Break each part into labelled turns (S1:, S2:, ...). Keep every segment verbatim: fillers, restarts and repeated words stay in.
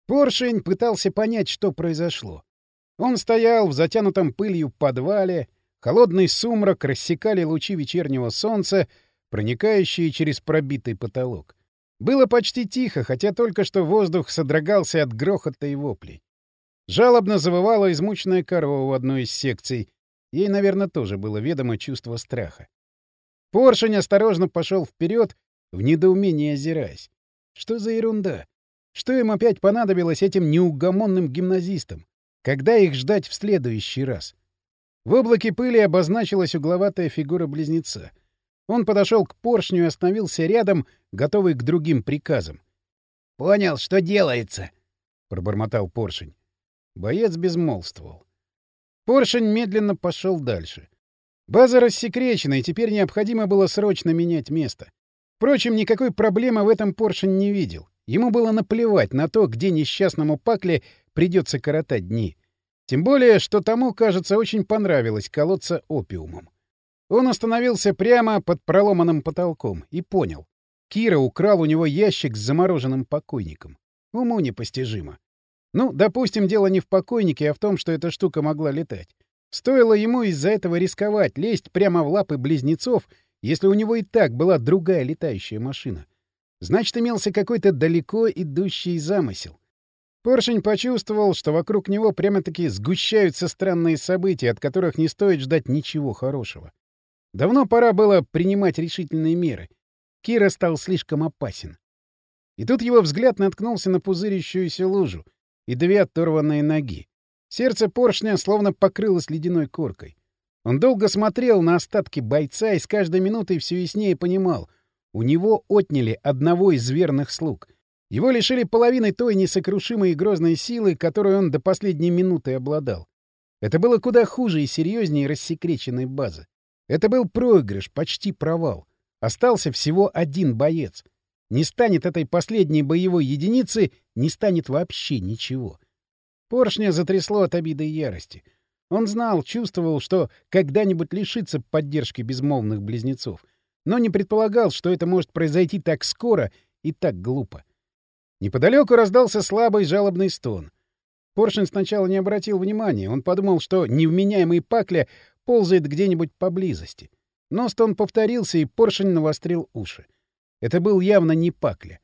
S1: Поршень пытался понять, что произошло. Он стоял в затянутом пылью подвале, холодный сумрак рассекали лучи вечернего солнца, проникающие через пробитый потолок. Было почти тихо, хотя только что воздух содрогался от грохота и воплей. Жалобно завывала измученная корова в одной из секций. Ей, наверное, тоже было ведомо чувство страха. Поршень осторожно пошел вперед, в недоумении озираясь. Что за ерунда? Что им опять понадобилось этим неугомонным гимназистам? Когда их ждать в следующий раз? В облаке пыли обозначилась угловатая фигура близнеца. Он подошел к поршню и остановился рядом, готовый к другим приказам. — Понял, что делается, — пробормотал поршень. Боец безмолвствовал. Поршень медленно пошел дальше. База рассекречена, и теперь необходимо было срочно менять место. Впрочем, никакой проблемы в этом поршень не видел. Ему было наплевать на то, где несчастному Пакле придется коротать дни. Тем более, что тому, кажется, очень понравилось колоться опиумом. Он остановился прямо под проломанным потолком и понял. Кира украл у него ящик с замороженным покойником. Уму непостижимо. Ну, допустим, дело не в покойнике, а в том, что эта штука могла летать. Стоило ему из-за этого рисковать, лезть прямо в лапы близнецов, если у него и так была другая летающая машина. Значит, имелся какой-то далеко идущий замысел. Поршень почувствовал, что вокруг него прямо-таки сгущаются странные события, от которых не стоит ждать ничего хорошего. Давно пора было принимать решительные меры. Кира стал слишком опасен. И тут его взгляд наткнулся на пузырящуюся лужу и две оторванные ноги. Сердце поршня словно покрылось ледяной коркой. Он долго смотрел на остатки бойца и с каждой минутой все яснее понимал — у него отняли одного из верных слуг. Его лишили половины той несокрушимой и грозной силы, которой он до последней минуты обладал. Это было куда хуже и серьезнее рассекреченной базы. Это был проигрыш, почти провал. Остался всего один боец. Не станет этой последней боевой единицы, не станет вообще ничего. Поршня затрясло от обиды и ярости. Он знал, чувствовал, что когда-нибудь лишится поддержки безмолвных близнецов, но не предполагал, что это может произойти так скоро и так глупо. Неподалеку раздался слабый жалобный стон. Поршень сначала не обратил внимания. Он подумал, что невменяемый Пакля ползает где-нибудь поблизости. Но стон повторился, и поршень навострил уши. Это был явно не Пакля.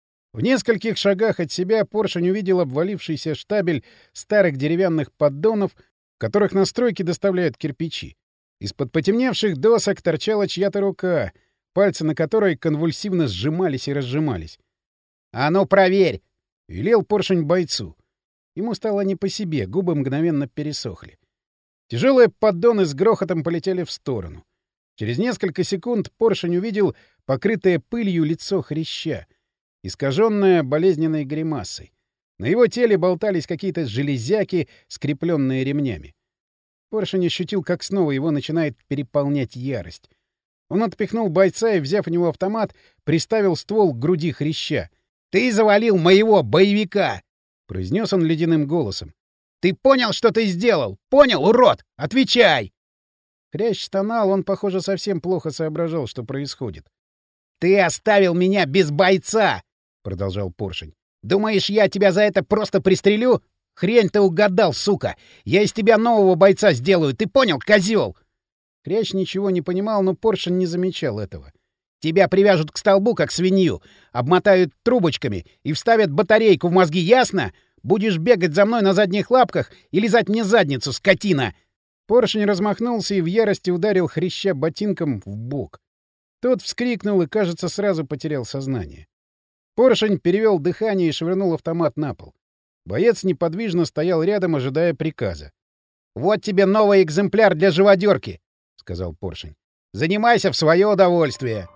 S1: В нескольких шагах от себя поршень увидел обвалившийся штабель старых деревянных поддонов, в которых на стройке доставляют кирпичи. Из-под потемневших досок торчала чья-то рука, пальцы на которой конвульсивно сжимались и разжимались. — А ну, проверь! — велел поршень бойцу. Ему стало не по себе, губы мгновенно пересохли. Тяжелые поддоны с грохотом полетели в сторону. Через несколько секунд поршень увидел покрытое пылью лицо хряща, искаженное болезненной гримасой. На его теле болтались какие-то железяки, скрепленные ремнями. Поршень ощутил, как снова его начинает переполнять ярость. Он отпихнул бойца и, взяв у него автомат, приставил ствол к груди хряща. — Ты завалил моего боевика! — произнес он ледяным голосом. — Ты понял, что ты сделал? Понял, урод? Отвечай! Хрящ стонал, он, похоже, совсем плохо соображал, что происходит. — Ты оставил меня без бойца! — продолжал поршень. — Думаешь, я тебя за это просто пристрелю? Хрень ты угадал, сука! Я из тебя нового бойца сделаю, ты понял, козел? Хрящ ничего не понимал, но поршень не замечал этого. Тебя привяжут к столбу, как свинью, обмотают трубочками и вставят батарейку в мозги, ясно? Будешь бегать за мной на задних лапках и лизать мне задницу, скотина!» Поршень размахнулся и в ярости ударил хряща ботинком в бок. Тот вскрикнул и, кажется, сразу потерял сознание. Поршень перевел дыхание и швырнул автомат на пол. Боец неподвижно стоял рядом, ожидая приказа. «Вот тебе новый экземпляр для живодерки», — сказал поршень. «Занимайся в свое удовольствие».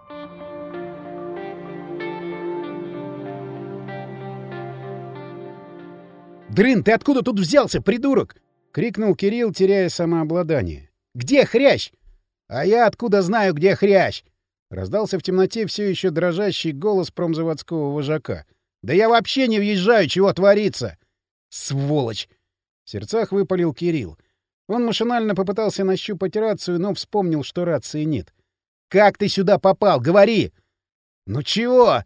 S1: «Дрын, ты откуда тут взялся, придурок?» — крикнул Кирилл, теряя самообладание. «Где хрящ?» «А я откуда знаю, где хрящ?» — раздался в темноте все еще дрожащий голос промзаводского вожака. «Да я вообще не въезжаю, чего творится!» «Сволочь!» — в сердцах выпалил Кирилл. Он машинально попытался нащупать рацию, но вспомнил, что рации нет. «Как ты сюда попал? Говори!» «Ну чего?» —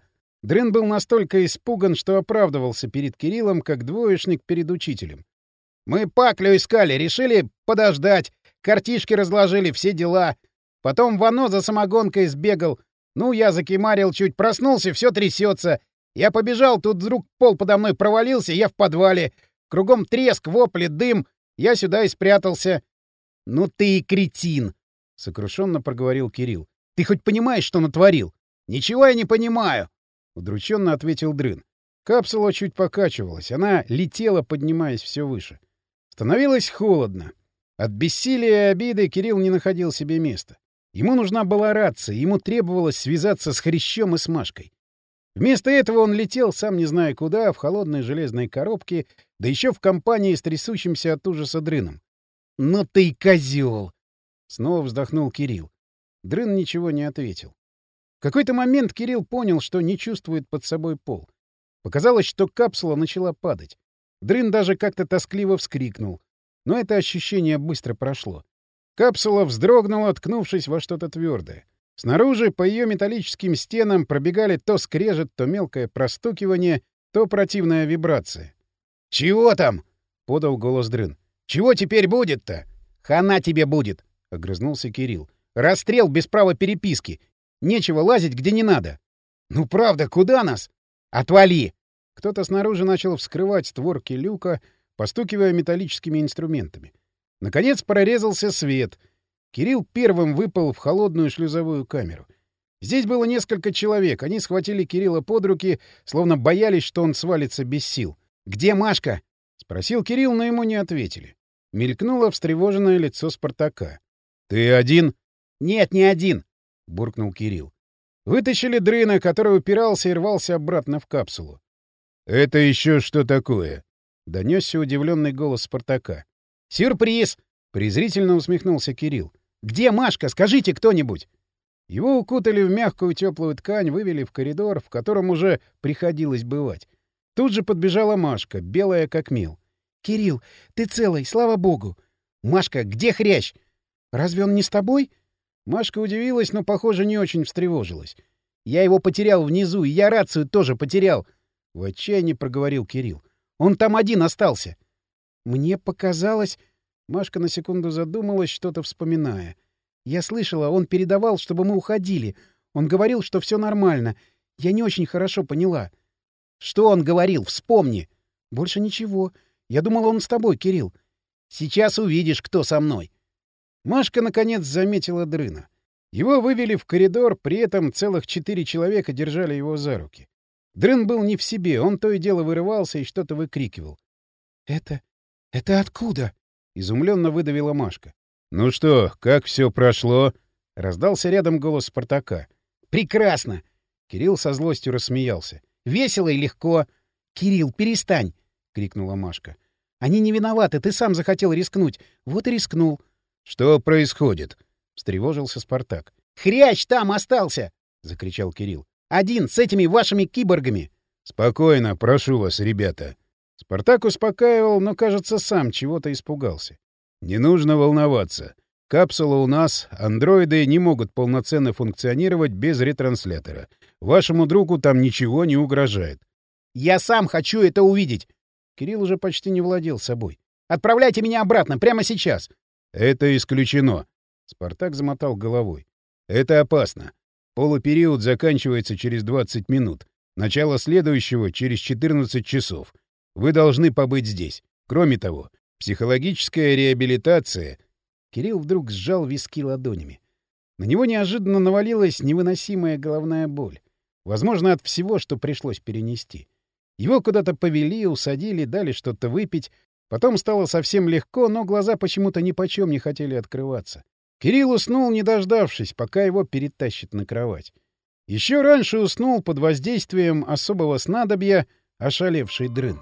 S1: Дрын был настолько испуган, что оправдывался перед Кириллом, как двоечник перед учителем. «Мы паклю искали, решили подождать, картишки разложили, все дела. Потом Вано за самогонкой сбегал. Ну, я закимарил чуть, проснулся, все трясется. Я побежал, тут вдруг пол подо мной провалился, я в подвале. Кругом треск, вопли, дым. Я сюда и спрятался». «Ну ты и кретин!» — сокрушенно проговорил Кирилл. «Ты хоть понимаешь, что натворил?» «Ничего я не понимаю!» — удрученно ответил Дрын. Капсула чуть покачивалась, она летела, поднимаясь все выше. Становилось холодно. От бессилия и обиды Кирилл не находил себе места. Ему нужна была рация, ему требовалось связаться с Хрящом и с Машкой. Вместо этого он летел, сам не зная куда, в холодной железной коробке, да еще в компании с трясущимся от ужаса Дрыном. «Ну ты и козел!» — снова вздохнул Кирилл. Дрын ничего не ответил. В какой-то момент Кирилл понял, что не чувствует под собой пол. Показалось, что капсула начала падать. Дрын даже как-то тоскливо вскрикнул. Но это ощущение быстро прошло. Капсула вздрогнула, ткнувшись во что-то твердое. Снаружи по ее металлическим стенам пробегали то скрежет, то мелкое простукивание, то противная вибрация. «Чего там?» — подал голос Дрын. «Чего теперь будет-то?» «Хана тебе будет!» — огрызнулся Кирилл. «Расстрел без права переписки. Нечего лазить, где не надо». «Ну правда, куда нас?» «Отвали!» Кто-то снаружи начал вскрывать створки люка, постукивая металлическими инструментами. Наконец прорезался свет. Кирилл первым выпал в холодную шлюзовую камеру. Здесь было несколько человек. Они схватили Кирилла под руки, словно боялись, что он свалится без сил. «Где Машка?» — спросил Кирилл, но ему не ответили. Мелькнуло встревоженное лицо Спартака. «Ты один?» «Нет, не один», — буркнул Кирилл. Вытащили Дрына, который упирался и рвался обратно в капсулу. «Это еще что такое?» — донесся удивленный голос Спартака. «Сюрприз!» — презрительно усмехнулся Кирилл. «Где Машка? Скажите кто-нибудь!» Его укутали в мягкую теплую ткань, вывели в коридор, в котором уже приходилось бывать. Тут же подбежала Машка, белая как мел. «Кирилл, ты целый, слава богу!» «Машка, где Хрящ?» «Разве он не с тобой?» Машка удивилась, но, похоже, не очень встревожилась. «Я его потерял внизу, и я рацию тоже потерял!» В отчаянии проговорил Кирилл. «Он там один остался!» «Мне показалось...» Машка на секунду задумалась, что-то вспоминая. «Я слышала, он передавал, чтобы мы уходили. Он говорил, что все нормально. Я не очень хорошо поняла». «Что он говорил? Вспомни!» «Больше ничего. Я думала, он с тобой, Кирилл. Сейчас увидишь, кто со мной». Машка, наконец, заметила Дрына. Его вывели в коридор, при этом целых четыре человека держали его за руки. Дрын был не в себе, он то и дело вырывался и что-то выкрикивал. «Это... это откуда?» — изумленно выдавила Машка. «Ну что, как все прошло?» — раздался рядом голос Спартака. «Прекрасно!» — Кирилл со злостью рассмеялся. «Весело и легко!» «Кирилл, перестань!» — крикнула Машка. «Они не виноваты, ты сам захотел рискнуть. Вот и рискнул». «Что происходит?» — встревожился Спартак. «Хрящ там остался!» — закричал Кирилл. «Один, с этими вашими киборгами!» «Спокойно, прошу вас, ребята!» Спартак успокаивал, но, кажется, сам чего-то испугался. «Не нужно волноваться. Капсула у нас, андроиды не могут полноценно функционировать без ретранслятора. Вашему другу там ничего не угрожает». «Я сам хочу это увидеть!» Кирилл уже почти не владел собой. «Отправляйте меня обратно, прямо сейчас!» «Это исключено!» Спартак замотал головой. «Это опасно. Полупериод заканчивается через двадцать минут. Начало следующего — через четырнадцать часов. Вы должны побыть здесь. Кроме того, психологическая реабилитация...» Кирилл вдруг сжал виски ладонями. На него неожиданно навалилась невыносимая головная боль. Возможно, от всего, что пришлось перенести. Его куда-то повели, усадили, дали что-то выпить. Потом стало совсем легко, но глаза почему-то нипочем не хотели открываться. Кирилл уснул, не дождавшись, пока его перетащат на кровать. Еще раньше уснул под воздействием особого снадобья ошалевший Дрын.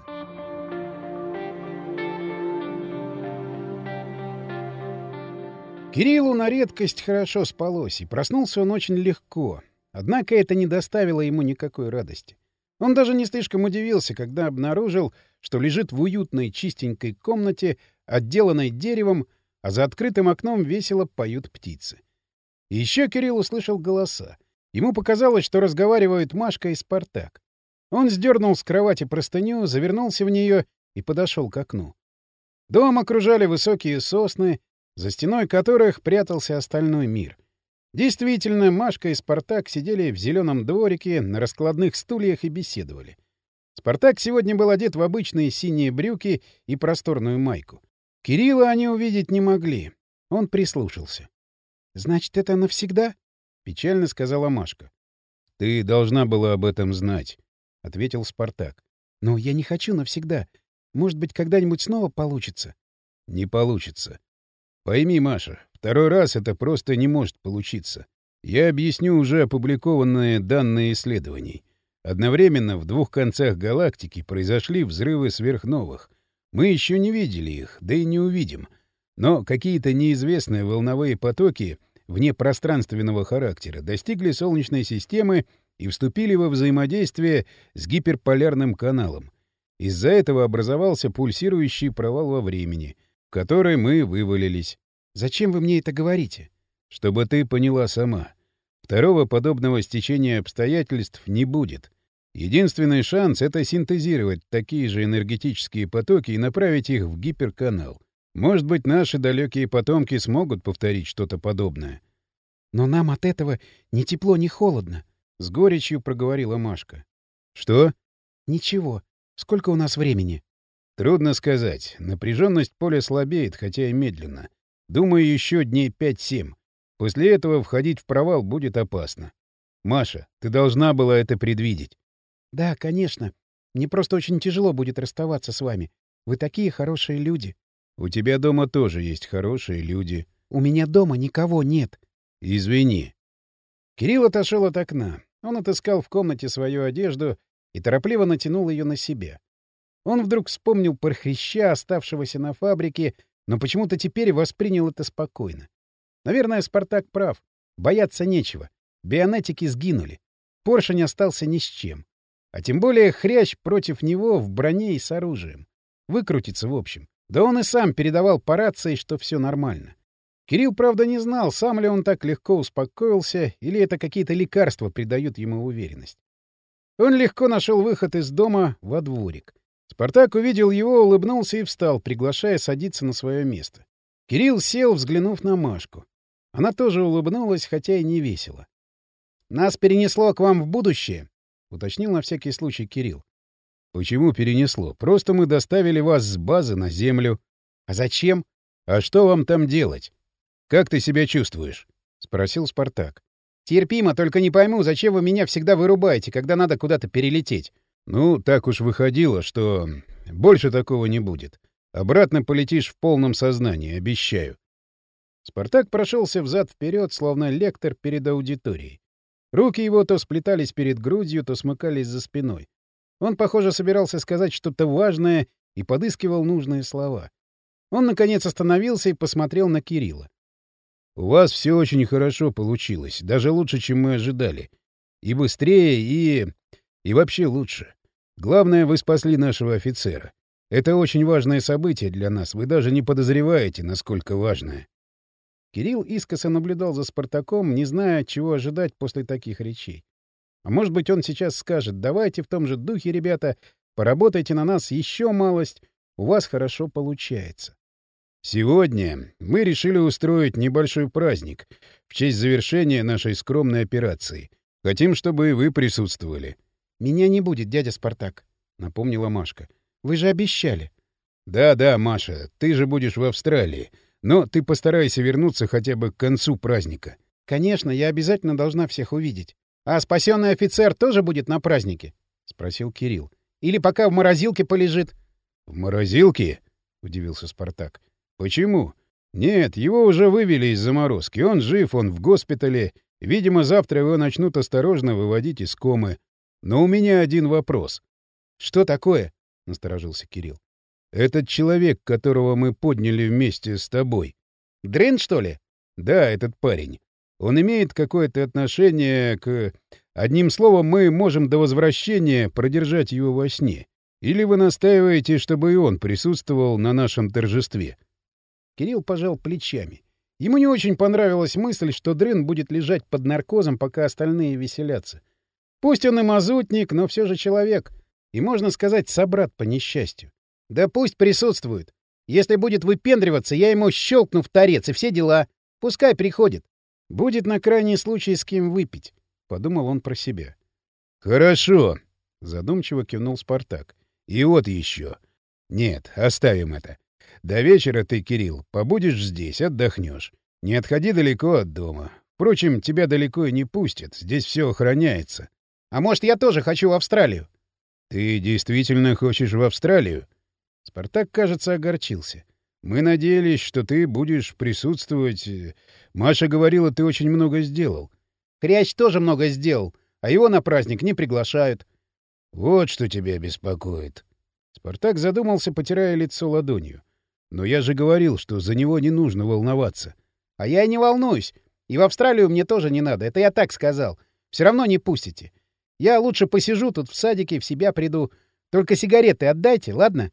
S1: Кириллу на редкость хорошо спалось, и проснулся он очень легко. Однако это не доставило ему никакой радости. Он даже не слишком удивился, когда обнаружил, что лежит в уютной чистенькой комнате, отделанной деревом, а за открытым окном весело поют птицы. И еще Кирилл услышал голоса. Ему показалось, что разговаривают Машка и Спартак. Он сдернул с кровати простыню, завернулся в нее и подошел к окну. Дом окружали высокие сосны, за стеной которых прятался остальной мир. Действительно, Машка и Спартак сидели в зеленом дворике на раскладных стульях и беседовали. Спартак сегодня был одет в обычные синие брюки и просторную майку. Кирилла они увидеть не могли. Он прислушался. — Значит, это навсегда? — печально сказала Машка. — Ты должна была об этом знать, — ответил Спартак. — Но я не хочу навсегда. Может быть, когда-нибудь снова получится? — Не получится. Пойми, Маша, второй раз это просто не может получиться. Я объясню уже опубликованные данные исследований. Одновременно в двух концах галактики произошли взрывы сверхновых. Мы еще не видели их, да и не увидим. Но какие-то неизвестные волновые потоки внепространственного характера достигли Солнечной системы и вступили во взаимодействие с гиперполярным каналом. Из-за этого образовался пульсирующий провал во времени, в который мы вывалились. «Зачем вы мне это говорите?» «Чтобы ты поняла сама. Второго подобного стечения обстоятельств не будет. Единственный шанс — это синтезировать такие же энергетические потоки и направить их в гиперканал. Может быть, наши далекие потомки смогут повторить что-то подобное». «Но нам от этого ни тепло, ни холодно», — с горечью проговорила Машка. «Что?» «Ничего. Сколько у нас времени?» «Трудно сказать. Напряженность поля слабеет, хотя и медленно. Думаю, еще дней пять-семь. После этого входить в провал будет опасно. Маша, ты должна была это предвидеть». «Да, конечно. Мне просто очень тяжело будет расставаться с вами. Вы такие хорошие люди». «У тебя дома тоже есть хорошие люди». «У меня дома никого нет». «Извини». Кирилл отошел от окна. Он отыскал в комнате свою одежду и торопливо натянул ее на себя. Он вдруг вспомнил про Хряща, оставшегося на фабрике, но почему-то теперь воспринял это спокойно. Наверное, Спартак прав. Бояться нечего. Бионетики сгинули. Поршень остался ни с чем. А тем более Хрящ против него в броне и с оружием. Выкрутится, в общем. Да он и сам передавал по рации, что все нормально. Кирилл, правда, не знал, сам ли он так легко успокоился, или это какие-то лекарства придают ему уверенность. Он легко нашел выход из дома во дворик. Спартак увидел его, улыбнулся и встал, приглашая садиться на свое место. Кирилл сел, взглянув на Машку. Она тоже улыбнулась, хотя и не весело. «Нас перенесло к вам в будущее», — уточнил на всякий случай Кирилл. «Почему перенесло? Просто мы доставили вас с базы на Землю». «А зачем?» «А что вам там делать? Как ты себя чувствуешь?» — спросил Спартак. «Терпимо, только не пойму, зачем вы меня всегда вырубаете, когда надо куда-то перелететь?» «Ну, так уж выходило, что больше такого не будет. Обратно полетишь в полном сознании, обещаю». Спартак прошелся взад-вперед, словно лектор перед аудиторией. Руки его то сплетались перед грудью, то смыкались за спиной. Он, похоже, собирался сказать что-то важное и подыскивал нужные слова. Он, наконец, остановился и посмотрел на Кирилла. «У вас все очень хорошо получилось, даже лучше, чем мы ожидали. И быстрее, и... и вообще лучше. Главное, вы спасли нашего офицера. Это очень важное событие для нас, вы даже не подозреваете, насколько важное». Кирилл искоса наблюдал за Спартаком, не зная, чего ожидать после таких речей. А может быть, он сейчас скажет: «Давайте в том же духе, ребята, поработайте на нас еще малость, у вас хорошо получается». Сегодня мы решили устроить небольшой праздник в честь завершения нашей скромной операции. Хотим, чтобы и вы присутствовали. — Меня не будет, дядя Спартак, — напомнила Машка. — Вы же обещали. Да, — Да-да, Маша, ты же будешь в Австралии, но ты постарайся вернуться хотя бы к концу праздника. — Конечно, я обязательно должна всех увидеть. — А спасенный офицер тоже будет на празднике? — спросил Кирилл. — Или пока в морозилке полежит? — В морозилке? — удивился Спартак. — Почему? Нет, его уже вывели из заморозки. Он жив, он в госпитале. Видимо, завтра его начнут осторожно выводить из комы. Но у меня один вопрос. — Что такое? — насторожился Кирилл. — Этот человек, которого мы подняли вместе с тобой. — Дрын, что ли? — Да, этот парень. Он имеет какое-то отношение к... Одним словом, мы можем до возвращения продержать его во сне. Или вы настаиваете, чтобы и он присутствовал на нашем торжестве? Кирилл пожал плечами. Ему не очень понравилась мысль, что Дрын будет лежать под наркозом, пока остальные веселятся. Пусть он и мазутник, но все же человек. И, можно сказать, собрат по несчастью. Да пусть присутствует. Если будет выпендриваться, я ему щелкну в торец и все дела. Пускай приходит. Будет на крайний случай с кем выпить, — подумал он про себя. — Хорошо, — задумчиво кивнул Спартак. — И вот еще. Нет, оставим это. До вечера ты, Кирилл, побудешь здесь, отдохнешь. Не отходи далеко от дома. Впрочем, тебя далеко и не пустят. Здесь все охраняется. А может, я тоже хочу в Австралию? — Ты действительно хочешь в Австралию? Спартак, кажется, огорчился. Мы надеялись, что ты будешь присутствовать. Маша говорила, ты очень много сделал. Хрящ тоже много сделал, а его на праздник не приглашают. Вот что тебя беспокоит. Спартак задумался, потирая лицо ладонью. Но я же говорил, что за него не нужно волноваться. А я и не волнуюсь. И в Австралию мне тоже не надо. Это я так сказал. Все равно не пустите. Я лучше посижу тут в садике, в себя приду. Только сигареты отдайте, ладно?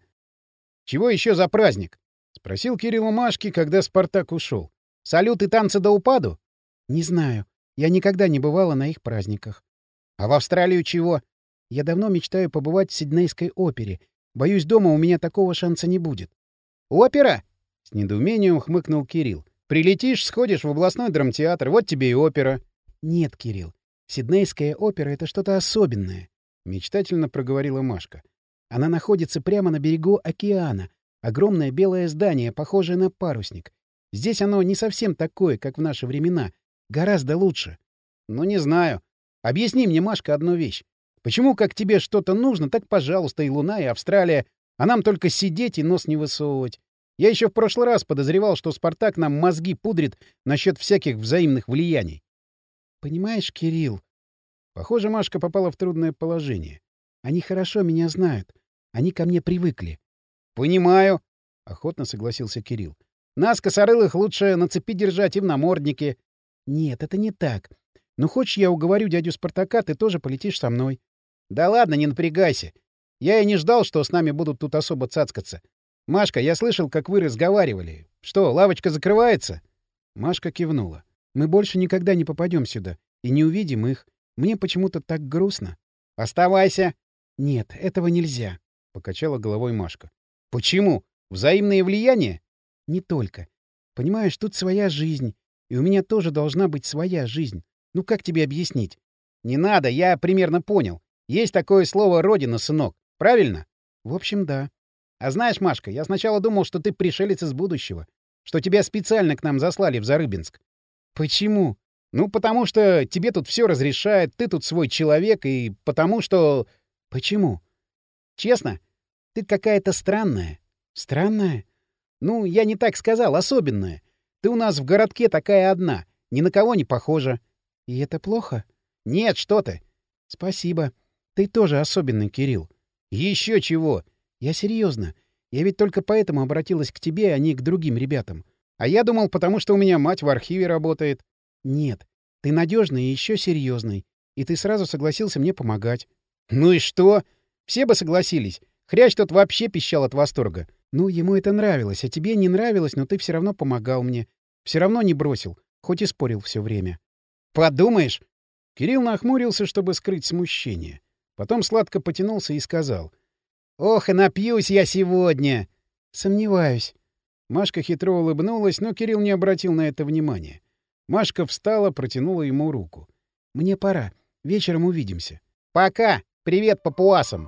S1: — Чего еще за праздник? — спросил Кирилл у Машки, когда Спартак ушел. — Салют и танцы до упаду? — Не знаю. Я никогда не бывала на их праздниках. — А в Австралию чего? — Я давно мечтаю побывать в Сиднейской опере. Боюсь, дома у меня такого шанса не будет. — Опера? — с недоумением хмыкнул Кирилл. — Прилетишь, сходишь в областной драмтеатр, вот тебе и опера. — Нет, Кирилл. Сиднейская опера — это что-то особенное, — мечтательно проговорила Машка. Она находится прямо на берегу океана. Огромное белое здание, похожее на парусник. Здесь оно не совсем такое, как в наши времена. Гораздо лучше. Ну, не знаю. Объясни мне, Машка, одну вещь. Почему, как тебе что-то нужно, так, пожалуйста, и Луна, и Австралия, а нам только сидеть и нос не высовывать? Я еще в прошлый раз подозревал, что Спартак нам мозги пудрит насчет всяких взаимных влияний. Понимаешь, Кирилл... Похоже, Машка попала в трудное положение. Они хорошо меня знают. Они ко мне привыкли. — Понимаю, — охотно согласился Кирилл. — Нас, косорылых, лучше на цепи держать и в наморднике. — Нет, это не так. Ну, хочешь, я уговорю дядю Спартака, ты тоже полетишь со мной. — Да ладно, не напрягайся. Я и не ждал, что с нами будут тут особо цацкаться. Машка, я слышал, как вы разговаривали. Что, лавочка закрывается? Машка кивнула. — Мы больше никогда не попадем сюда и не увидим их. Мне почему-то так грустно. — Оставайся. — Нет, этого нельзя. — покачала головой Машка. — Почему? Взаимное влияние? — Не только. Понимаешь, тут своя жизнь, и у меня тоже должна быть своя жизнь. Ну как тебе объяснить? — Не надо, я примерно понял. Есть такое слово «родина», сынок. Правильно? — В общем, да. — А знаешь, Машка, я сначала думал, что ты пришелец из будущего, что тебя специально к нам заслали в Зарыбинск. — Почему? — Ну, потому что тебе тут все разрешает, ты тут свой человек, и потому что... — Почему? — Честно, ты какая-то странная. — Странная? Ну, я не так сказал, особенная. Ты у нас в городке такая одна, ни на кого не похожа. — И это плохо? — Нет, что ты. — Спасибо. Ты тоже особенный, Кирилл. — Еще чего? — Я серьезно. Я ведь только поэтому обратилась к тебе, а не к другим ребятам. А я думал, потому что у меня мать в архиве работает. — Нет, ты надежный и еще серьезный. И ты сразу согласился мне помогать. — Ну и что? Все бы согласились. Хрящ тот вообще пищал от восторга. Ну, ему это нравилось, а тебе не нравилось, но ты все равно помогал мне. Все равно не бросил, хоть и спорил все время. — Подумаешь! Кирилл нахмурился, чтобы скрыть смущение. Потом сладко потянулся и сказал. — Ох, и напьюсь я сегодня! — Сомневаюсь. Машка хитро улыбнулась, но Кирилл не обратил на это внимания. Машка встала, протянула ему руку. — Мне пора. Вечером увидимся. — Пока! Привет папуасам!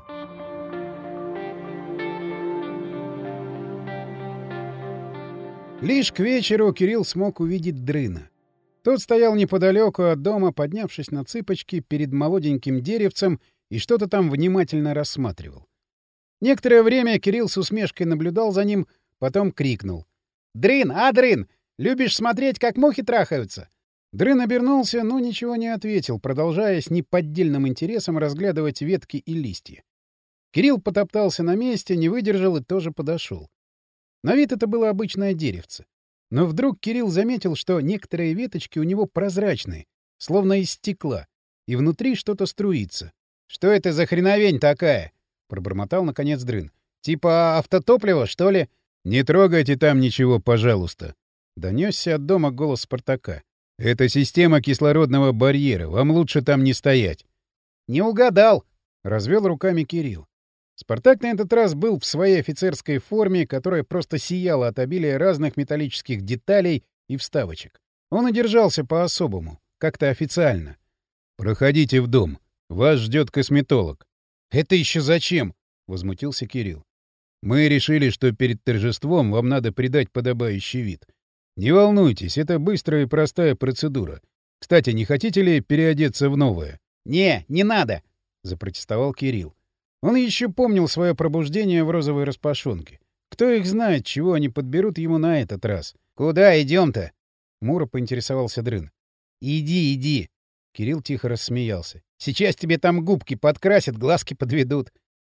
S1: Лишь к вечеру Кирилл смог увидеть Дрына. Тот стоял неподалеку от дома, поднявшись на цыпочки перед молоденьким деревцем и что-то там внимательно рассматривал. Некоторое время Кирилл с усмешкой наблюдал за ним, потом крикнул. — Дрын, а, Дрын, любишь смотреть, как мухи трахаются? Дрын обернулся, но ничего не ответил, продолжая с неподдельным интересом разглядывать ветки и листья. Кирилл потоптался на месте, не выдержал и тоже подошел. На вид это было обычное деревце. Но вдруг Кирилл заметил, что некоторые веточки у него прозрачные, словно из стекла, и внутри что-то струится. — Что это за хреновень такая? — пробормотал наконец Дрын. — Типа автотопливо, что ли? — Не трогайте там ничего, пожалуйста, Донесся от дома голос Спартака. «Это система кислородного барьера. Вам лучше там не стоять». «Не угадал!» — развел руками Кирилл. Спартак на этот раз был в своей офицерской форме, которая просто сияла от обилия разных металлических деталей и вставочек. Он и держался по-особому, как-то официально. «Проходите в дом. Вас ждет косметолог». «Это еще зачем?» — возмутился Кирилл. «Мы решили, что перед торжеством вам надо придать подобающий вид. Не волнуйтесь, это быстрая и простая процедура. Кстати, не хотите ли переодеться в новое?» «Не, не надо!» — запротестовал Кирилл. Он еще помнил свое пробуждение в розовой распашонке. Кто их знает, чего они подберут ему на этот раз. «Куда идем-то?» — хмуро поинтересовался Дрын. «Иди, иди!» — Кирилл тихо рассмеялся. «Сейчас тебе там губки подкрасят, глазки подведут».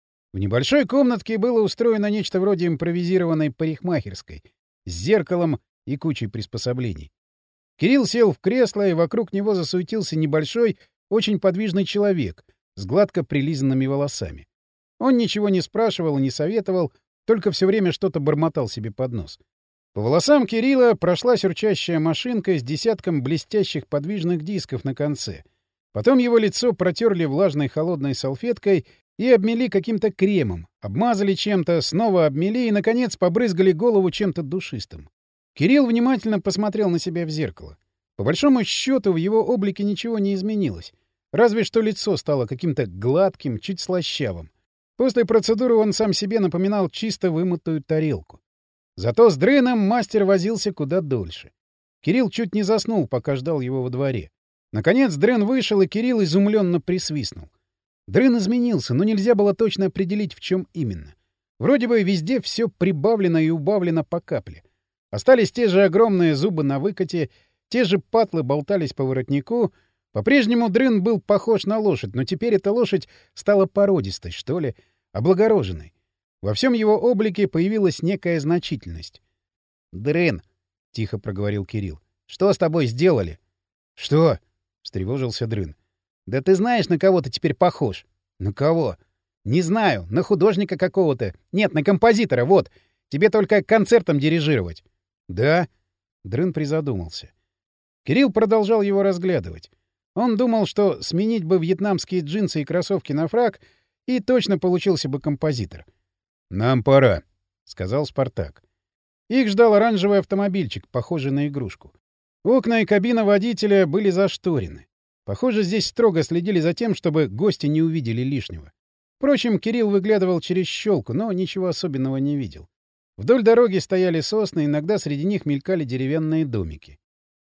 S1: В небольшой комнатке было устроено нечто вроде импровизированной парикмахерской с зеркалом и кучей приспособлений. Кирилл сел в кресло, и вокруг него засуетился небольшой, очень подвижный человек с гладко прилизанными волосами. Он ничего не спрашивал и не советовал, только все время что-то бормотал себе под нос. По волосам Кирилла прошла сюрчащая машинка с десятком блестящих подвижных дисков на конце. Потом его лицо протерли влажной холодной салфеткой и обмели каким-то кремом, обмазали чем-то, снова обмели и, наконец, побрызгали голову чем-то душистым. Кирилл внимательно посмотрел на себя в зеркало. По большому счету, в его облике ничего не изменилось. Разве что лицо стало каким-то гладким, чуть слащавым. После процедуры он сам себе напоминал чисто вымытую тарелку. Зато с Дрыном мастер возился куда дольше. Кирилл чуть не заснул, пока ждал его во дворе. Наконец Дрын вышел, и Кирилл изумленно присвистнул. Дрын изменился, но нельзя было точно определить, в чем именно. Вроде бы везде все прибавлено и убавлено по капле. Остались те же огромные зубы на выкате, те же патлы болтались по воротнику. По-прежнему Дрын был похож на лошадь, но теперь эта лошадь стала породистой, что ли, облагороженной. Во всем его облике появилась некая значительность. — Дрын, — тихо проговорил Кирилл, — что с тобой сделали? — Что? — встревожился Дрын. — Да ты знаешь, на кого ты теперь похож? — На кого? — Не знаю, на художника какого-то. Нет, на композитора, вот. Тебе только концертом дирижировать. — Да? — Дрын призадумался. Кирилл продолжал его разглядывать. Он думал, что сменить бы вьетнамские джинсы и кроссовки на фрак, и точно получился бы композитор. — Нам пора, — сказал Спартак. Их ждал оранжевый автомобильчик, похожий на игрушку. Окна и кабина водителя были зашторены. Похоже, здесь строго следили за тем, чтобы гости не увидели лишнего. Впрочем, Кирилл выглядывал через щелку, но ничего особенного не видел. Вдоль дороги стояли сосны, иногда среди них мелькали деревянные домики.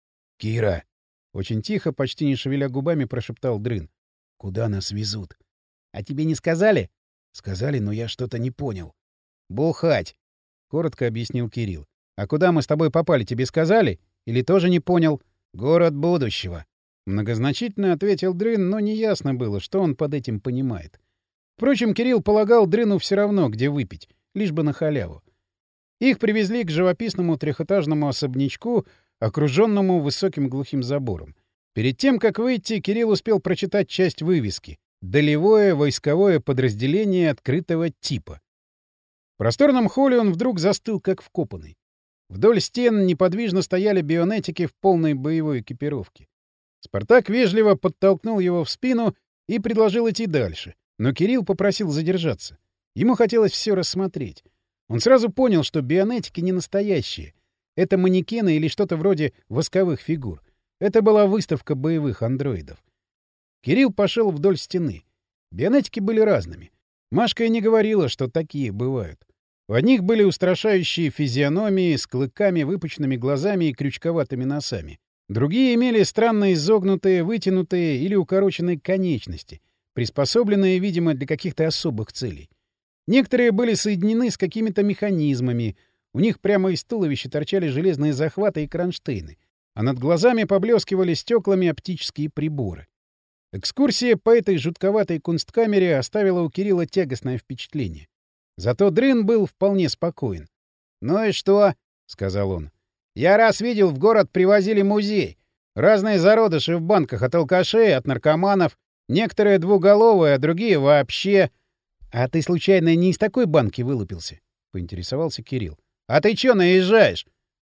S1: — Кира! — очень тихо, почти не шевеля губами, прошептал Дрын. — Куда нас везут? — А тебе не сказали? — Сказали, но я что-то не понял. — Бухать! — коротко объяснил Кирилл. — А куда мы с тобой попали, тебе сказали? Или тоже не понял? — Город будущего! — многозначительно ответил Дрын, но неясно было, что он под этим понимает. Впрочем, Кирилл полагал Дрыну все равно, где выпить, лишь бы на халяву. Их привезли к живописному трехэтажному особнячку, окруженному высоким глухим забором. Перед тем, как выйти, Кирилл успел прочитать часть вывески «Долевое войсковое подразделение открытого типа». В просторном холле он вдруг застыл, как вкопанный. Вдоль стен неподвижно стояли бионетики в полной боевой экипировке. Спартак вежливо подтолкнул его в спину и предложил идти дальше, но Кирилл попросил задержаться. Ему хотелось все рассмотреть. Он сразу понял, что бионетики не настоящие. Это манекены или что-то вроде восковых фигур. Это была выставка боевых андроидов. Кирилл пошел вдоль стены. Бионетики были разными. Машка и не говорила, что такие бывают. У одних были устрашающие физиономии с клыками, выпученными глазами и крючковатыми носами. Другие имели странно изогнутые, вытянутые или укороченные конечности, приспособленные, видимо, для каких-то особых целей. Некоторые были соединены с какими-то механизмами, у них прямо из туловища торчали железные захваты и кронштейны, а над глазами поблескивали стеклами оптические приборы. Экскурсия по этой жутковатой кунсткамере оставила у Кирилла тягостное впечатление. Зато Дрын был вполне спокоен. — Ну и что? — сказал он. — Я раз видел, в город привозили музей. Разные зародыши в банках от алкашей, от наркоманов. Некоторые двуголовые, а другие вообще... — А ты, случайно, не из такой банки вылупился? — поинтересовался Кирилл. — А ты чё наезжаешь?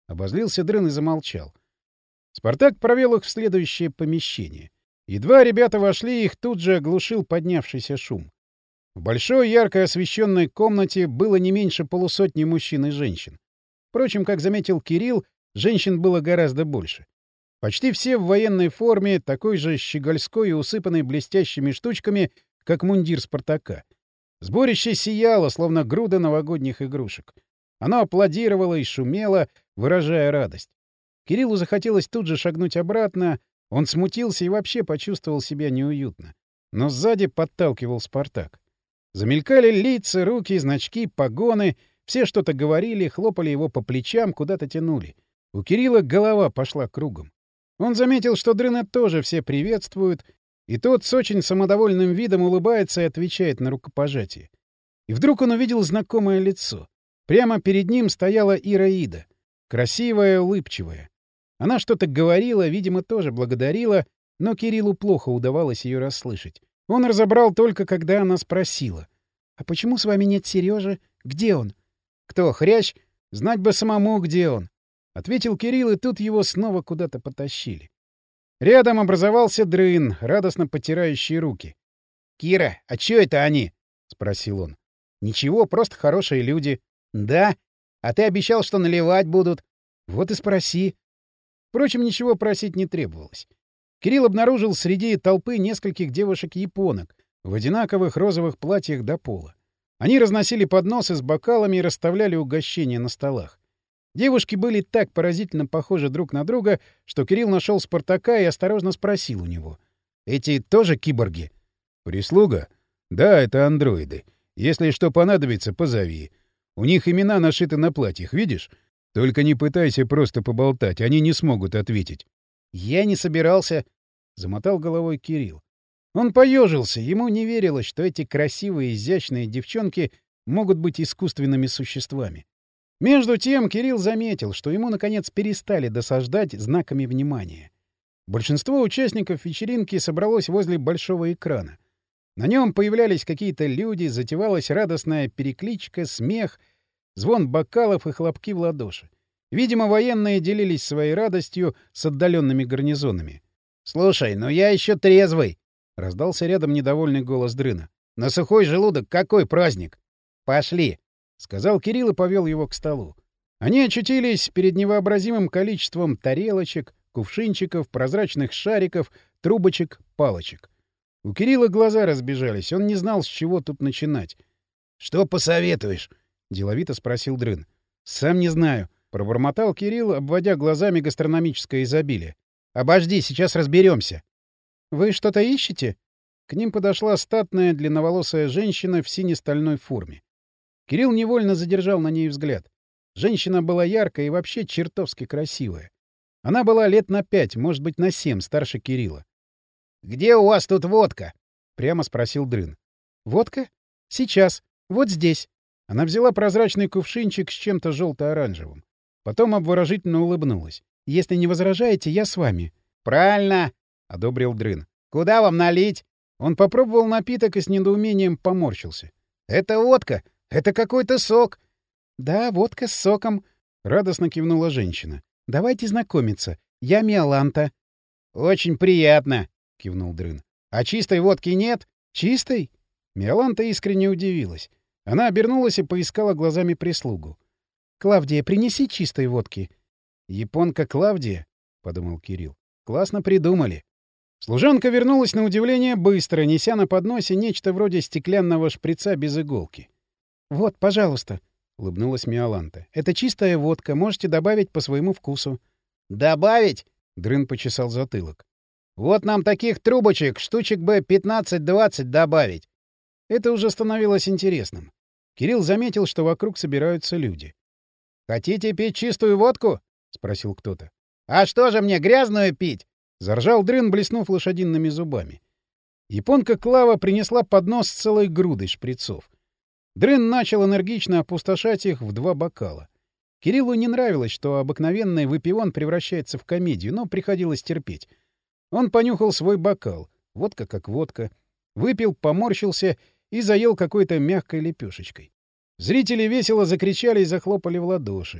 S1: Обозлился Дрын и замолчал. Спартак провел их в следующее помещение. Едва ребята вошли, их тут же оглушил поднявшийся шум. В большой, ярко освещенной комнате было не меньше полусотни мужчин и женщин. Впрочем, как заметил Кирилл, женщин было гораздо больше. Почти все в военной форме, такой же щегольской и усыпанной блестящими штучками, как мундир Спартака. Сборище сияло, словно груда новогодних игрушек. Оно аплодировало и шумело, выражая радость. Кириллу захотелось тут же шагнуть обратно, он смутился и вообще почувствовал себя неуютно. Но сзади подталкивал Спартак. Замелькали лица, руки, значки, погоны, все что-то говорили, хлопали его по плечам, куда-то тянули. У Кирилла голова пошла кругом. Он заметил, что Дрына тоже все приветствуют, и тот с очень самодовольным видом улыбается и отвечает на рукопожатие. И вдруг он увидел знакомое лицо. Прямо перед ним стояла Ираида, красивая, улыбчивая. Она что-то говорила, видимо, тоже благодарила, но Кириллу плохо удавалось ее расслышать. Он разобрал только, когда она спросила. — А почему с вами нет Сережи? Где он? — Кто, Хрящ? Знать бы самому, где он. — ответил Кирилл, и тут его снова куда-то потащили. Рядом образовался Дрын, радостно потирающий руки. — Кира, а чё это они? — спросил он. — Ничего, просто хорошие люди. — Да? А ты обещал, что наливать будут. — Вот и спроси. Впрочем, ничего просить не требовалось. Кирилл обнаружил среди толпы нескольких девушек-японок в одинаковых розовых платьях до пола. Они разносили подносы с бокалами и расставляли угощения на столах. Девушки были так поразительно похожи друг на друга, что Кирилл нашел Спартака и осторожно спросил у него. — Эти тоже киборги? — Прислуга? Да, это андроиды. Если что понадобится, позови. У них имена нашиты на платьях, видишь? Только не пытайся просто поболтать, они не смогут ответить. — Я не собирался, — замотал головой Кирилл. Он поежился, ему не верилось, что эти красивые, изящные девчонки могут быть искусственными существами. Между тем Кирилл заметил, что ему, наконец, перестали досаждать знаками внимания. Большинство участников вечеринки собралось возле большого экрана. На нем появлялись какие-то люди, затевалась радостная перекличка, смех, звон бокалов и хлопки в ладоши. Видимо, военные делились своей радостью с отдаленными гарнизонами. — Слушай, ну я еще трезвый! — раздался рядом недовольный голос Дрына. — На сухой желудок какой праздник? — Пошли! — сказал Кирилл и повел его к столу. Они очутились перед невообразимым количеством тарелочек, кувшинчиков, прозрачных шариков, трубочек, палочек. У Кирилла глаза разбежались, он не знал, с чего тут начинать. — Что посоветуешь? — деловито спросил Дрын. — Сам не знаю, — пробормотал Кирилл, обводя глазами гастрономическое изобилие. — Обожди, сейчас разберемся. — Вы что-то ищете? К ним подошла статная длинноволосая женщина в сине-стальной форме. Кирилл невольно задержал на ней взгляд. Женщина была яркая и вообще чертовски красивая. Она была лет на пять, может быть, на семь, старше Кирилла. — Где у вас тут водка? — прямо спросил Дрын. — Водка? Сейчас. Вот здесь. Она взяла прозрачный кувшинчик с чем-то желто-оранжевым. Потом обворожительно улыбнулась. — Если не возражаете, я с вами. — Правильно, — одобрил Дрын. — Куда вам налить? Он попробовал напиток и с недоумением поморщился. — Это водка. Это какой-то сок. — Да, водка с соком, — радостно кивнула женщина. — Давайте знакомиться. Я Миоланта. — Очень приятно, — кивнул Дрын. — А чистой водки нет? — Чистой? Миоланта искренне удивилась. Она обернулась и поискала глазами прислугу. — Клавдия, принеси чистой водки. — Японка Клавдия? — подумал Кирилл. — Классно придумали. Служанка вернулась на удивление быстро, неся на подносе нечто вроде стеклянного шприца без иголки. — Вот, пожалуйста, — улыбнулась Миоланта. — Это чистая водка, можете добавить по своему вкусу. — Добавить? — Дрын почесал затылок. — Вот нам таких трубочек, штучек бы пятнадцать-двадцать добавить. Это уже становилось интересным. Кирилл заметил, что вокруг собираются люди. — Хотите пить чистую водку? — спросил кто-то. — А что же мне, грязную пить? — заржал Дрын, блеснув лошадиными зубами. Японка Клава принесла поднос с целой грудой шприцов. Дрын начал энергично опустошать их в два бокала. Кириллу не нравилось, что обыкновенный выпивон превращается в комедию, но приходилось терпеть. Он понюхал свой бокал, водка как водка, выпил, поморщился и заел какой-то мягкой лепешечкой. Зрители весело закричали и захлопали в ладоши.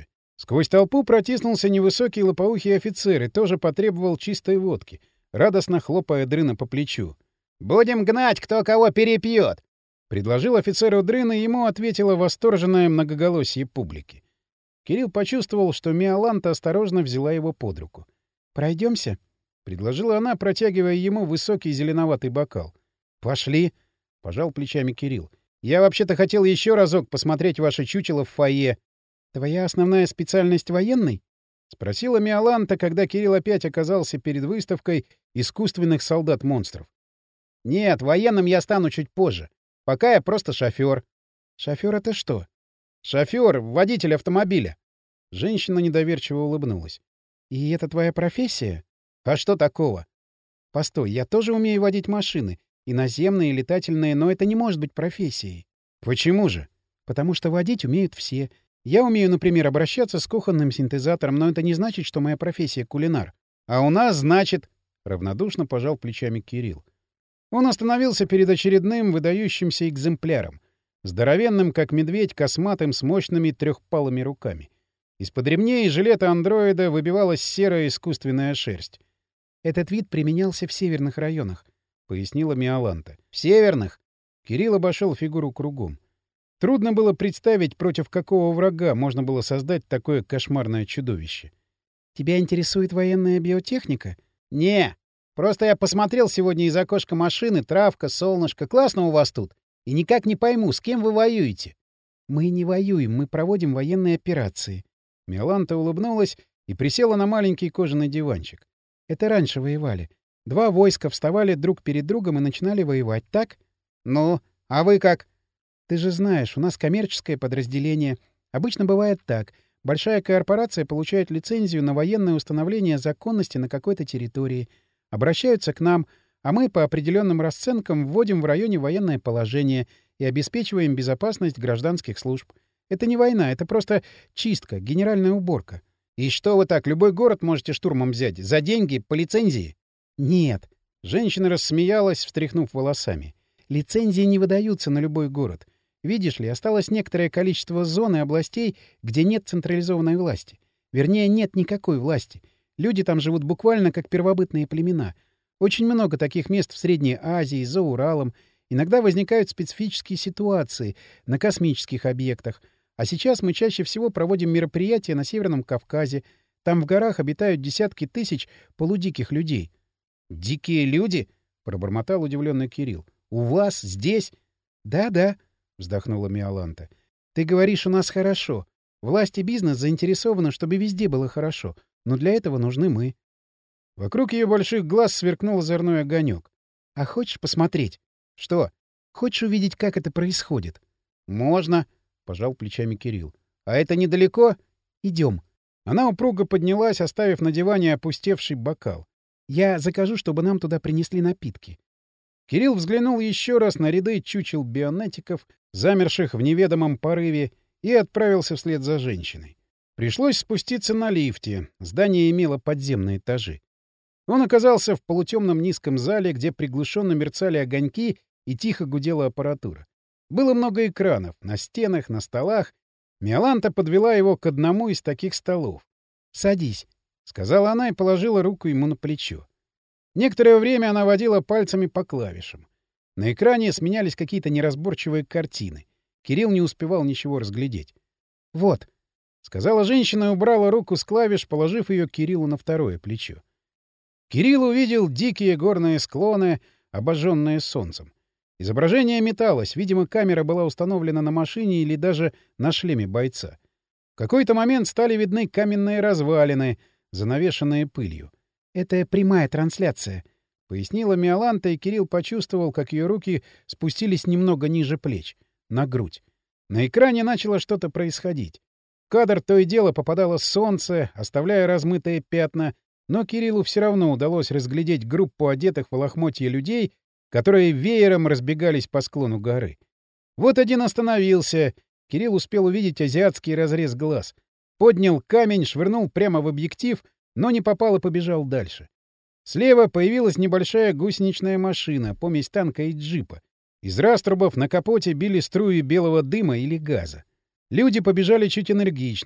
S1: Сквозь толпу протиснулся невысокий лопоухий офицер и тоже потребовал чистой водки, радостно хлопая Дрына по плечу. «Будем гнать, кто кого перепьет!» — предложил офицеру Дрын, и ему ответило восторженное многоголосие публики. Кирилл почувствовал, что Миоланта осторожно взяла его под руку. «Пройдемся?» — предложила она, протягивая ему высокий зеленоватый бокал. «Пошли!» — пожал плечами Кирилл. «Я вообще-то хотел еще разок посмотреть ваше чучело в фойе». «Твоя основная специальность военный?» — спросила Миоланта, когда Кирилл опять оказался перед выставкой искусственных солдат-монстров. «Нет, военным я стану чуть позже. Пока я просто шофер». «Шофер — это что?» «Шофер, водитель автомобиля». Женщина недоверчиво улыбнулась. «И это твоя профессия?» «А что такого?» «Постой, я тоже умею водить машины. И наземные, и летательные, но это не может быть профессией». «Почему же?» «Потому что водить умеют все. Я умею, например, обращаться с кухонным синтезатором, но это не значит, что моя профессия — кулинар». «А у нас, значит...» — равнодушно пожал плечами Кирилл. Он остановился перед очередным выдающимся экземпляром. Здоровенным, как медведь, косматым, с мощными трехпалыми руками. Из-под ремней и жилета андроида выбивалась серая искусственная шерсть. «Этот вид применялся в северных районах», — пояснила Миоланта. «В северных?» Кирилл обошел фигуру кругом. Трудно было представить, против какого врага можно было создать такое кошмарное чудовище. «Тебя интересует военная биотехника?» «Не. Просто я посмотрел сегодня из окошка машины, травка, солнышко. Классно у вас тут. И никак не пойму, с кем вы воюете?» «Мы не воюем, мы проводим военные операции». Миоланта улыбнулась и присела на маленький кожаный диванчик. «Это раньше воевали. Два войска вставали друг перед другом и начинали воевать, так?» «Ну, а вы как?» «Ты же знаешь, у нас коммерческое подразделение. Обычно бывает так. Большая корпорация получает лицензию на военное установление законности на какой-то территории. Обращаются к нам, а мы по определенным расценкам вводим в районе военное положение и обеспечиваем безопасность гражданских служб. Это не война, это просто чистка, генеральная уборка». «И что вы так, любой город можете штурмом взять? За деньги, по лицензии?» «Нет». Женщина рассмеялась, встряхнув волосами. «Лицензии не выдаются на любой город. Видишь ли, осталось некоторое количество зон и областей, где нет централизованной власти. Вернее, нет никакой власти. Люди там живут буквально как первобытные племена. Очень много таких мест в Средней Азии, за Уралом. Иногда возникают специфические ситуации на космических объектах. А сейчас мы чаще всего проводим мероприятия на Северном Кавказе. Там в горах обитают десятки тысяч полудиких людей». «Дикие люди?» — пробормотал удивленный Кирилл. «У вас? Здесь?» «Да-да», — вздохнула Миоланта. «Ты говоришь, у нас хорошо. Власть и бизнес заинтересованы, чтобы везде было хорошо. Но для этого нужны мы». Вокруг ее больших глаз сверкнул озорной огонек. «А хочешь посмотреть?» «Что?» «Хочешь увидеть, как это происходит?» «Можно», — пожал плечами Кирилл. «А это недалеко?» «Идем». Она упруго поднялась, оставив на диване опустевший бокал. «Я закажу, чтобы нам туда принесли напитки». Кирилл взглянул еще раз на ряды чучел бионетиков, замерших в неведомом порыве, и отправился вслед за женщиной. Пришлось спуститься на лифте. Здание имело подземные этажи. Он оказался в полутемном низком зале, где приглушенно мерцали огоньки и тихо гудела аппаратура. Было много экранов — на стенах, на столах. Миоланта подвела его к одному из таких столов. «Садись», — сказала она и положила руку ему на плечо. Некоторое время она водила пальцами по клавишам. На экране сменялись какие-то неразборчивые картины. Кирилл не успевал ничего разглядеть. «Вот», — сказала женщина и убрала руку с клавиш, положив ее Кириллу на второе плечо. Кирилл увидел дикие горные склоны, обожженные солнцем. Изображение металось, видимо, камера была установлена на машине или даже на шлеме бойца. В какой-то момент стали видны каменные развалины, занавешенные пылью. «Это прямая трансляция», — пояснила Миоланта, и Кирилл почувствовал, как ее руки спустились немного ниже плеч, на грудь. На экране начало что-то происходить. В кадр то и дело попадало солнце, оставляя размытые пятна, но Кириллу все равно удалось разглядеть группу одетых в лохмотья людей, которые веером разбегались по склону горы. Вот один остановился. Кирилл успел увидеть азиатский разрез глаз. Поднял камень, швырнул прямо в объектив, но не попал и побежал дальше. Слева появилась небольшая гусеничная машина, помесь танка и джипа. Из раструбов на капоте били струи белого дыма или газа. Люди побежали чуть энергичней.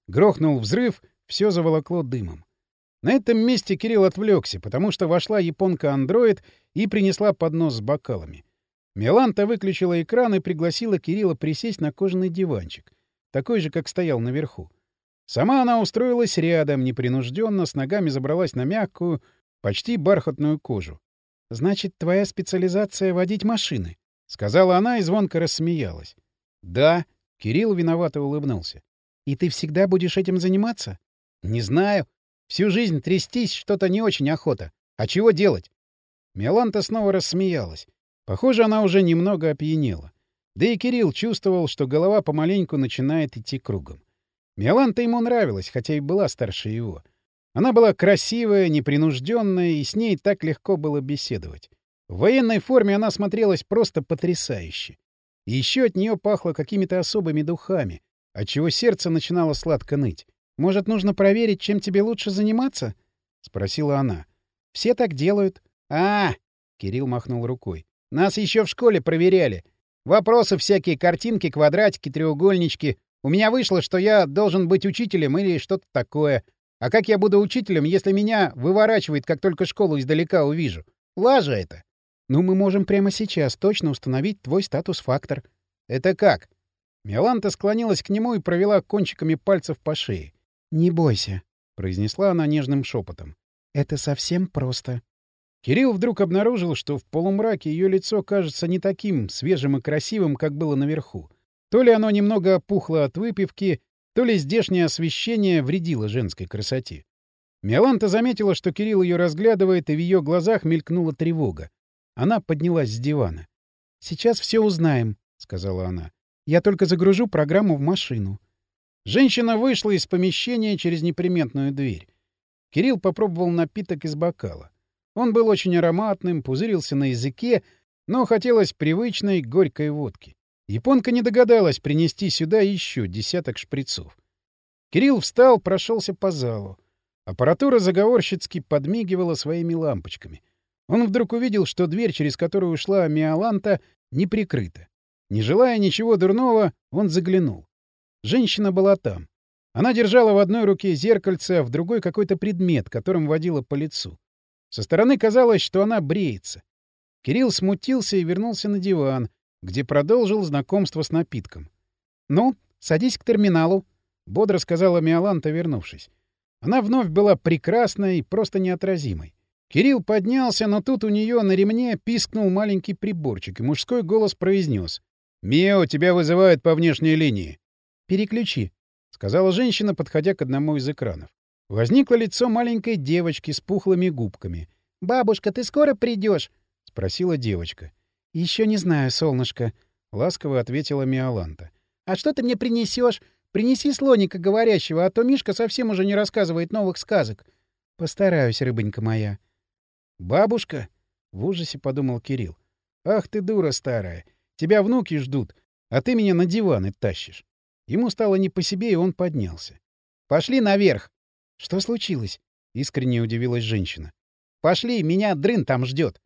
S1: Грохнул взрыв, все заволокло дымом. На этом месте Кирилл отвлекся, потому что вошла японка-андроид и принесла поднос с бокалами. Миоланта выключила экран и пригласила Кирилла присесть на кожаный диванчик, такой же, как стоял наверху. Сама она устроилась рядом, непринужденно, с ногами забралась на мягкую, почти бархатную кожу. — Значит, твоя специализация — водить машины? — сказала она и звонко рассмеялась. — Да. — Кирилл виновато улыбнулся. — И ты всегда будешь этим заниматься? — Не знаю. Всю жизнь трястись что-то не очень охота. А чего делать? Миоланта снова рассмеялась. Похоже, она уже немного опьянела. Да и Кирилл чувствовал, что голова помаленьку начинает идти кругом. Миоланта ему нравилась, хотя и была старше его. Она была красивая, непринужденная, и с ней так легко было беседовать. В военной форме она смотрелась просто потрясающе. И еще от нее пахло какими-то особыми духами, отчего сердце начинало сладко ныть. «Может, нужно проверить, чем тебе лучше заниматься?» — спросила она. «Все так делают». «А!» — Кирилл махнул рукой. «Нас еще в школе проверяли. Вопросы всякие, картинки, квадратики, треугольнички. У меня вышло, что я должен быть учителем или что-то такое. А как я буду учителем, если меня выворачивает, как только школу издалека увижу? Лажа это!» «Ну, мы можем прямо сейчас точно установить твой статус-фактор». «Это как?» Миоланта склонилась к нему и провела кончиками пальцев по шее. «Не бойся», — произнесла она нежным шепотом. «Это совсем просто». Кирилл вдруг обнаружил, что в полумраке ее лицо кажется не таким свежим и красивым, как было наверху. То ли оно немного опухло от выпивки, то ли здешнее освещение вредило женской красоте. Миоланта заметила, что Кирилл ее разглядывает, и в ее глазах мелькнула тревога. Она поднялась с дивана. «Сейчас все узнаем», — сказала она. «Я только загружу программу в машину». Женщина вышла из помещения через неприметную дверь. Кирилл попробовал напиток из бокала. Он был очень ароматным, пузырился на языке, но хотелось привычной горькой водки. Японка не догадалась принести сюда еще десяток шприцов. Кирилл встал, прошелся по залу. Аппаратура заговорщицки подмигивала своими лампочками. Он вдруг увидел, что дверь, через которую ушла Миоланта, не прикрыта. Не желая ничего дурного, он заглянул. Женщина была там. Она держала в одной руке зеркальце, а в другой какой-то предмет, которым водила по лицу. Со стороны казалось, что она бреется. Кирилл смутился и вернулся на диван, где продолжил знакомство с напитком. «Ну, садись к терминалу», — бодро сказала Миоланта, вернувшись. Она вновь была прекрасной и просто неотразимой. Кирилл поднялся, но тут у нее на ремне пискнул маленький приборчик, и мужской голос произнес: «Мио, тебя вызывают по внешней линии». «Переключи», — сказала женщина, подходя к одному из экранов. Возникло лицо маленькой девочки с пухлыми губками. «Бабушка, ты скоро придешь?» — спросила девочка. «Еще не знаю, солнышко», — ласково ответила Миоланта. «А что ты мне принесешь? Принеси слоника говорящего, а то Мишка совсем уже не рассказывает новых сказок». «Постараюсь, рыбонька моя». «Бабушка?» — в ужасе подумал Кирилл. «Ах ты дура старая! Тебя внуки ждут, а ты меня на диваны тащишь». Ему стало не по себе, и он поднялся. «Пошли наверх!» «Что случилось?» — искренне удивилась женщина. «Пошли, меня дрын там ждет».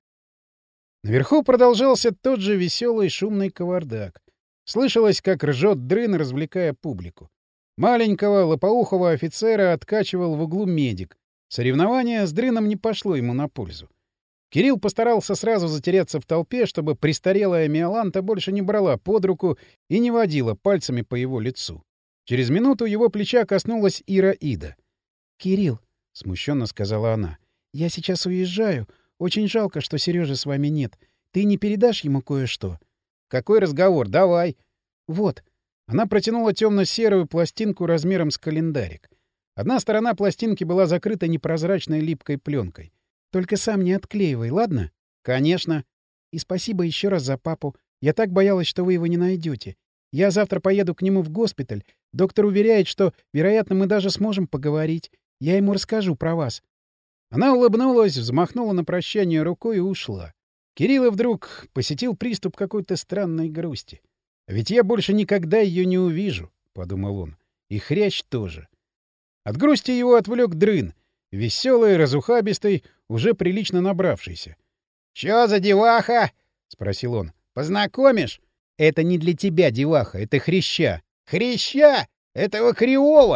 S1: Наверху продолжался тот же веселый шумный кавардак. Слышалось, как ржет дрын, развлекая публику. Маленького лопоухого офицера откачивал в углу медик. Соревнование с дрыном не пошло ему на пользу. Кирилл постарался сразу затеряться в толпе, чтобы престарелая Миоланта больше не брала под руку и не водила пальцами по его лицу. Через минуту его плеча коснулась Ира Ида. «Кирилл», — смущенно сказала она, — «я сейчас уезжаю. Очень жалко, что Сережи с вами нет. Ты не передашь ему кое-что?» «Какой разговор? Давай!» «Вот». Она протянула темно-серую пластинку размером с календарик. Одна сторона пластинки была закрыта непрозрачной липкой пленкой. «Только сам не отклеивай, ладно?» «Конечно». «И спасибо еще раз за папу. Я так боялась, что вы его не найдете. Я завтра поеду к нему в госпиталь. Доктор уверяет, что, вероятно, мы даже сможем поговорить. Я ему расскажу про вас». Она улыбнулась, взмахнула на прощание рукой и ушла. Кирилла вдруг посетил приступ какой-то странной грусти. «Ведь я больше никогда ее не увижу», — подумал он. «И хрящ тоже». От грусти его отвлек дрын, веселый, разухабистый, уже прилично набравшийся. — Чё за деваха? — спросил он. — Познакомишь? — Это не для тебя деваха, это хряща. — Хряща? Этого кривого?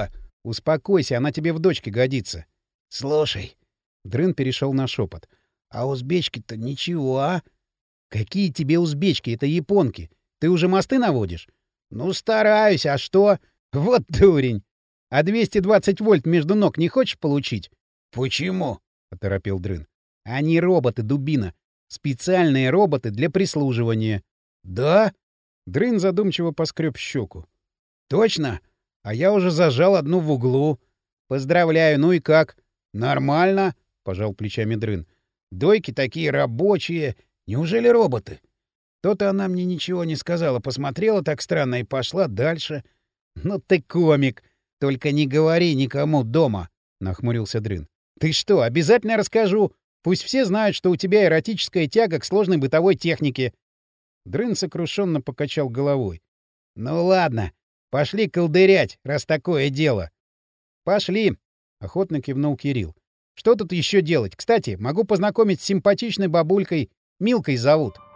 S1: Успокойся, она тебе в дочке годится. — Слушай. Дрын перешел на шепот. — А узбечки-то ничего, а? — Какие тебе узбечки? Это японки. Ты уже мосты наводишь? — Ну, стараюсь, а что? — Вот дурень. А двести двадцать вольт между ног не хочешь получить? — Почему? — оторопел Дрын. — Они роботы, дубина. Специальные роботы для прислуживания. — Да? Дрын задумчиво поскреб щеку. — Точно? А я уже зажал одну в углу. — Поздравляю, ну и как? — Нормально, — пожал плечами Дрын. — Дойки такие рабочие. Неужели роботы? То-то она мне ничего не сказала, посмотрела так странно и пошла дальше. — Ну ты комик. Только не говори никому дома, — нахмурился Дрын. — Ты что, обязательно расскажу? Пусть все знают, что у тебя эротическая тяга к сложной бытовой технике. Дрын сокрушенно покачал головой. — Ну ладно, пошли колдырять, раз такое дело. — Пошли, — охотно кивнул Кирилл. — Что тут еще делать? Кстати, могу познакомить с симпатичной бабулькой. Милкой зовут. —